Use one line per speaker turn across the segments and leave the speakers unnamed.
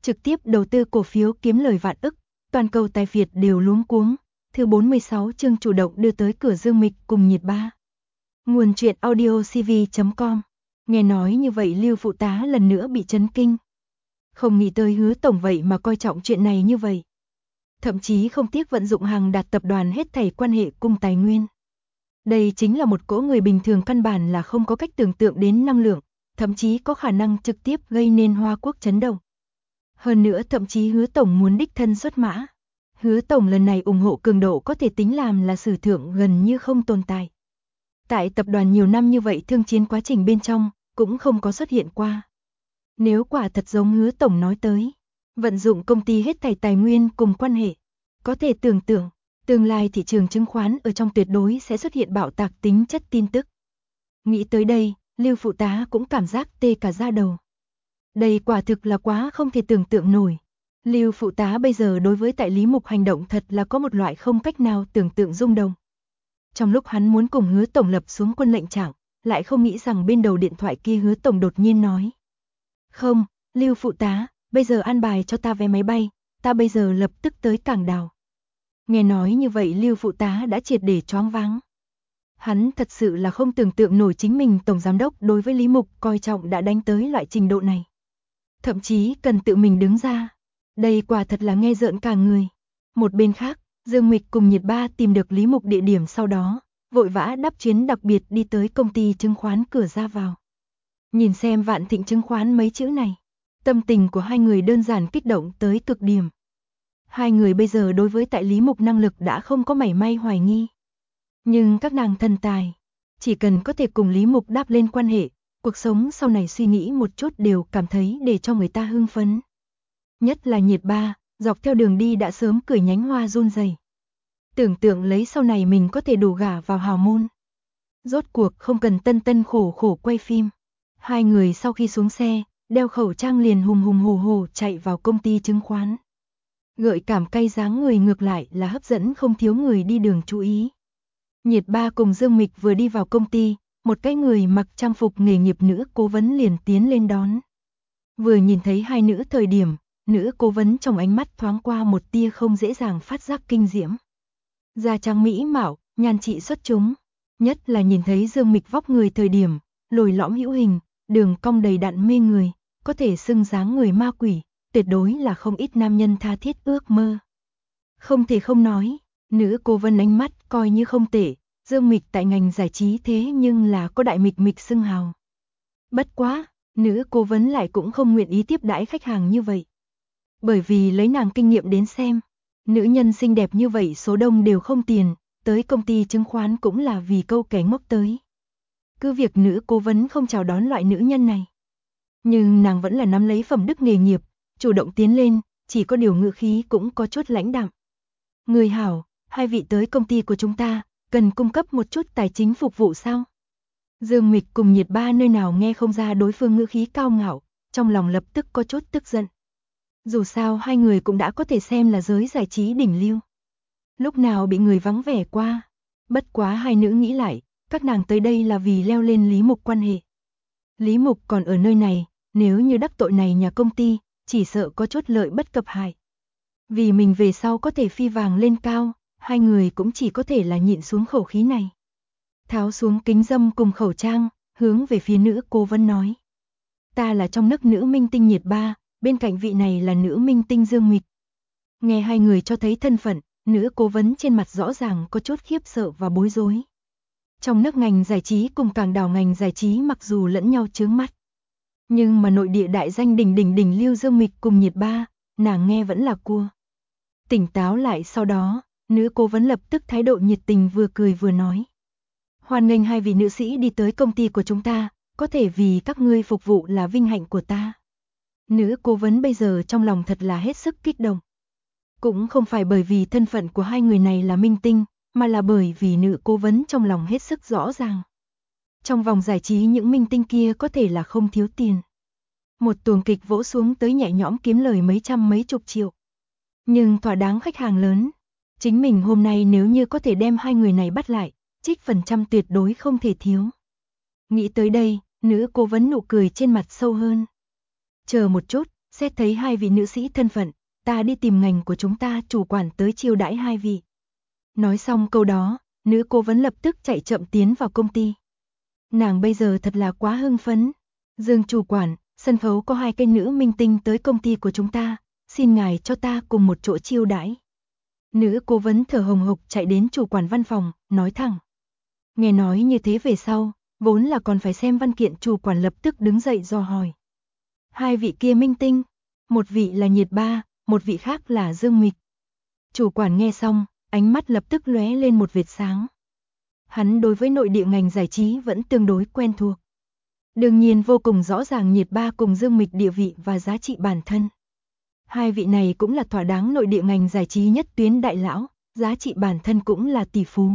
trực tiếp đầu tư cổ phiếu kiếm lời vạn ức, toàn cầu tài Việt đều luống cuống. Thứ 46 chương chủ động đưa tới cửa Dương Mịch cùng Nhiệt Ba. Nguồn truyện audio cv.com. Nghe nói như vậy Lưu phụ tá lần nữa bị chấn kinh. Không nghĩ tới Hứa tổng vậy mà coi trọng chuyện này như vậy. Thậm chí không tiếc vận dụng hàng đạt tập đoàn hết thảy quan hệ cùng tài nguyên. Đây chính là một cỗ người bình thường căn bản là không có cách tưởng tượng đến năng lượng, thậm chí có khả năng trực tiếp gây nên Hoa Quốc chấn động. Hơn nữa thậm chí Hứa tổng muốn đích thân xuất mã. Hứa tổng lần này ủng hộ cường độ có thể tính làm là sử thượng gần như không tồn tại. Tại tập đoàn nhiều năm như vậy thương chiến quá trình bên trong cũng không có xuất hiện qua. Nếu quả thật giống Hứa tổng nói tới, vận dụng công ty hết thảy tài nguyên cùng quan hệ, có thể tưởng tượng, tương lai thị trường chứng khoán ở trong tuyệt đối sẽ xuất hiện bạo tạc tính chất tin tức. Nghĩ tới đây, Lưu phụ tá cũng cảm giác tê cả da đầu. Đây quả thực là quá không thể tưởng tượng nổi. Lưu phụ tá bây giờ đối với tại Lý Mục hành động thật là có một loại không cách nào tưởng tượng rung động. Trong lúc hắn muốn cùng Hứa tổng lập xuống quân lệnh trạng, lại không nghĩ rằng bên đầu điện thoại kia Hứa tổng đột nhiên nói: "Không, Lưu phụ tá, bây giờ an bài cho ta vé máy bay, ta bây giờ lập tức tới Cảng Đào." Nghe nói như vậy Lưu phụ tá đã triệt để choáng váng. Hắn thật sự là không tưởng tượng nổi chính mình tổng giám đốc đối với Lý Mục coi trọng đã đánh tới loại trình độ này. Thậm chí cần tự mình đứng ra. Đây quả thật là nghe rợn cả người. Một bên khác, Dương Mịch cùng Nhiệt Ba tìm được Lý Mục địa điểm sau đó, vội vã đáp chuyến đặc biệt đi tới công ty chứng khoán cửa ra vào. Nhìn xem Vạn Thịnh chứng khoán mấy chữ này, tâm tình của hai người đơn giản kích động tới cực điểm. Hai người bây giờ đối với tại Lý Mục năng lực đã không có mảy may hoài nghi. Nhưng các nàng thần tài, chỉ cần có thể cùng Lý Mục đáp lên quan hệ, cuộc sống sau này suy nghĩ một chút đều cảm thấy để cho người ta hưng phấn. Nhất là Nhiệt Ba, dọc theo đường đi đã sớm cười nhánh hoa run rẩy. Tưởng tượng lấy sau này mình có thể đủ gả vào hào môn. Rốt cuộc không cần tân tân khổ khổ quay phim. Hai người sau khi xuống xe, đeo khẩu trang liền hùng hùng hổ hổ chạy vào công ty chứng khoán. Gợi cảm cay dáng người ngược lại là hấp dẫn không thiếu người đi đường chú ý. Nhiệt Ba cùng Dương Mịch vừa đi vào công ty, một cái người mặc trang phục nghề nghiệp nữ cố vấn liền tiến lên đón. Vừa nhìn thấy hai nữ thời điểm, nữ cố vấn trong ánh mắt thoáng qua một tia không dễ dàng phát giác kinh diễm. Da trắng mỹ mạo, nhan trị xuất chúng, nhất là nhìn thấy Dương Mịch vóc người thời điểm, lồi lõm hữu hình, đường cong đầy đặn mê người, có thể xưng dáng người ma quỷ, tuyệt đối là không ít nam nhân tha thiết ước mơ. Không thể không nói, nữ cố vấn ánh mắt coi như không tệ, Dương Mịch tại ngành giải trí thế nhưng là có đại mịch mịch xưng hào. Bất quá, nữ cố vấn lại cũng không nguyện ý tiếp đãi khách hàng như vậy. Bởi vì lấy nàng kinh nghiệm đến xem, nữ nhân xinh đẹp như vậy số đông đều không tiền, tới công ty chứng khoán cũng là vì câu kẻ ngốc tới. Cứ việc nữ cố vấn không chào đón loại nữ nhân này, nhưng nàng vẫn là nắm lấy phẩm đức nghề nghiệp, chủ động tiến lên, chỉ có điều ngữ khí cũng có chút lãnh đạm. "Người hảo, hai vị tới công ty của chúng ta, cần cung cấp một chút tài chính phục vụ sao?" Dương Mịch cùng Nhiệt Ba nơi nào nghe không ra đối phương ngữ khí cao ngạo, trong lòng lập tức có chút tức giận. Dù sao hai người cũng đã có thể xem là giới giải trí đỉnh lưu. Lúc nào bị người vắng vẻ qua. Bất quá hai nữ nghĩ lại, các nàng tới đây là vì leo lên Lý Mục quan hệ. Lý Mục còn ở nơi này, nếu như đắc tội này nhà công ty, chỉ sợ có chút lợi bất cập hại. Vì mình về sau có thể phi vàng lên cao, hai người cũng chỉ có thể là nhịn xuống khẩu khí này. Tháo xuống kính dâm cùng khẩu trang, hướng về phía nữ cố vấn nói: "Ta là trong nước nữ minh tinh Nhiệt Ba, bên cạnh vị này là nữ minh tinh Dương Mịch." Nghe hai người cho thấy thân phận, nữ cố vấn trên mặt rõ ràng có chút khiếp sợ và bối rối. Trong nước ngành giải trí cùng Cảng Đào ngành giải trí mặc dù lẫn nhau chướng mắt, nhưng mà nội địa đại danh đỉnh lưu Dương Mịch cùng Nhiệt Ba, nàng nghe vẫn là cua. Tỉnh táo lại sau đó, nữ cố vấn lập tức thái độ nhiệt tình vừa cười vừa nói: "Hoan nghênh hai vị nữ sĩ đi tới công ty của chúng ta, có thể vì các ngươi phục vụ là vinh hạnh của ta." Nữ cố vấn bây giờ trong lòng thật là hết sức kích động. Cũng không phải bởi vì thân phận của hai người này là minh tinh, mà là bởi vì nữ cố vấn trong lòng hết sức rõ ràng. Trong vòng giải trí những minh tinh kia có thể là không thiếu tiền. Một tuồng kịch vỗ xuống tới nhẹ nhõm kiếm lời mấy trăm mấy chục triệu. Nhưng thỏa đáng khách hàng lớn. Chính mình hôm nay nếu như có thể đem hai người này bắt lại, trích phần trăm tuyệt đối không thể thiếu. Nghĩ tới đây, nữ cố vấn nụ cười trên mặt sâu hơn. "Chờ một chút, Xét thấy hai vị nữ sĩ thân phận, ta đi tìm ngành của chúng ta chủ quản tới chiêu đãi hai vị. Nói xong câu đó, nữ cố vấn lập tức chạy chậm tiến vào công ty. Nàng bây giờ thật là quá hưng phấn. Dương chủ quản, sân khấu có 2 kênh nữ minh tinh tới công ty của chúng ta, xin ngài cho ta cùng một chỗ chiêu đãi. Nữ cố vấn thở hồng hộc chạy đến chủ quản văn phòng, nói thẳng. Nghe nói như thế về sau, vốn là còn phải xem văn kiện, chủ quản lập tức đứng dậy dò hỏi. 2 vị kia minh tinh, một vị là Nhiệt Ba, một vị khác là Dương Mịch. Chủ quản nghe xong, ánh mắt lập tức lóe lên một vệt sáng. Hắn đối với nội địa ngành giải trí vẫn tương đối quen thuộc. Đương nhiên vô cùng rõ ràng Nhiệt Ba cùng Dương Mịch địa vị và giá trị bản thân. 2 vị này cũng là thỏa đáng nội địa ngành giải trí nhất tuyến đại lão, giá trị bản thân cũng là tỷ phú.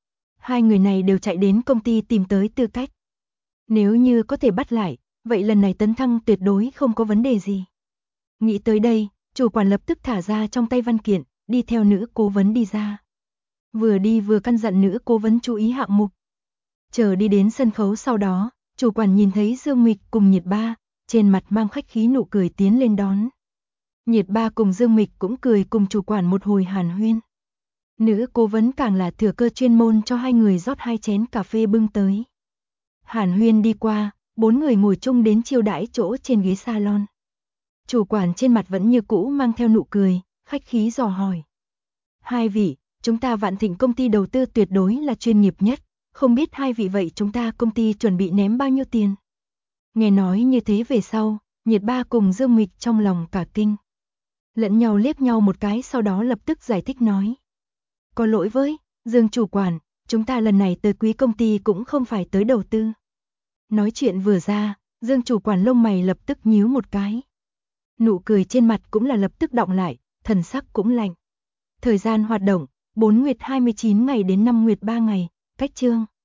2 người này đều chạy đến công ty tìm tới tư cách. Nếu như có thể bắt lại, vậy lần này tấn thăng tuyệt đối không có vấn đề gì. Nghĩ tới đây, chủ quản lập tức thả ra trong tay văn kiện, đi theo nữ cố vấn đi ra. Vừa đi vừa căn dặn nữ cố vấn chú ý hạng mục. Chờ đi đến sân khấu sau đó, chủ quản nhìn thấy Dương Mịch cùng Nhiệt Ba, trên mặt mang khách khí nụ cười tiến lên đón. Nhiệt Ba cùng Dương Mịch cũng cười cùng chủ quản một hồi hàn huyên. Nữ cố vấn càng là thừa cơ chuyên môn cho 2 người rót 2 chén cà phê bưng tới. Hàn huyên đi qua, 4 người ngồi chung đến chiêu đãi chỗ trên ghế salon. Chủ quản trên mặt vẫn như cũ mang theo nụ cười, khách khí dò hỏi. 2 vị, chúng ta Vạn Thịnh công ty đầu tư tuyệt đối là chuyên nghiệp nhất, không biết 2 vị vậy chúng ta công ty chuẩn bị ném bao nhiêu tiền? Nghe nói như thế về sau, Nhiệt Ba cùng Dương Mịch trong lòng cả kinh. Lẫn nhau liếc nhau một cái sau đó lập tức giải thích nói. Có lỗi với, Dương chủ quản, chúng ta lần này tới quý công ty cũng không phải tới đầu tư. Nói chuyện vừa ra, Dương chủ quản lông mày lập tức nhíu một cái. Nụ cười trên mặt cũng là lập tức đọng lại, thần sắc cũng lạnh. Thời gian hoạt động, 4 nguyệt 29 ngày đến 5 nguyệt 3 ngày, cách chương.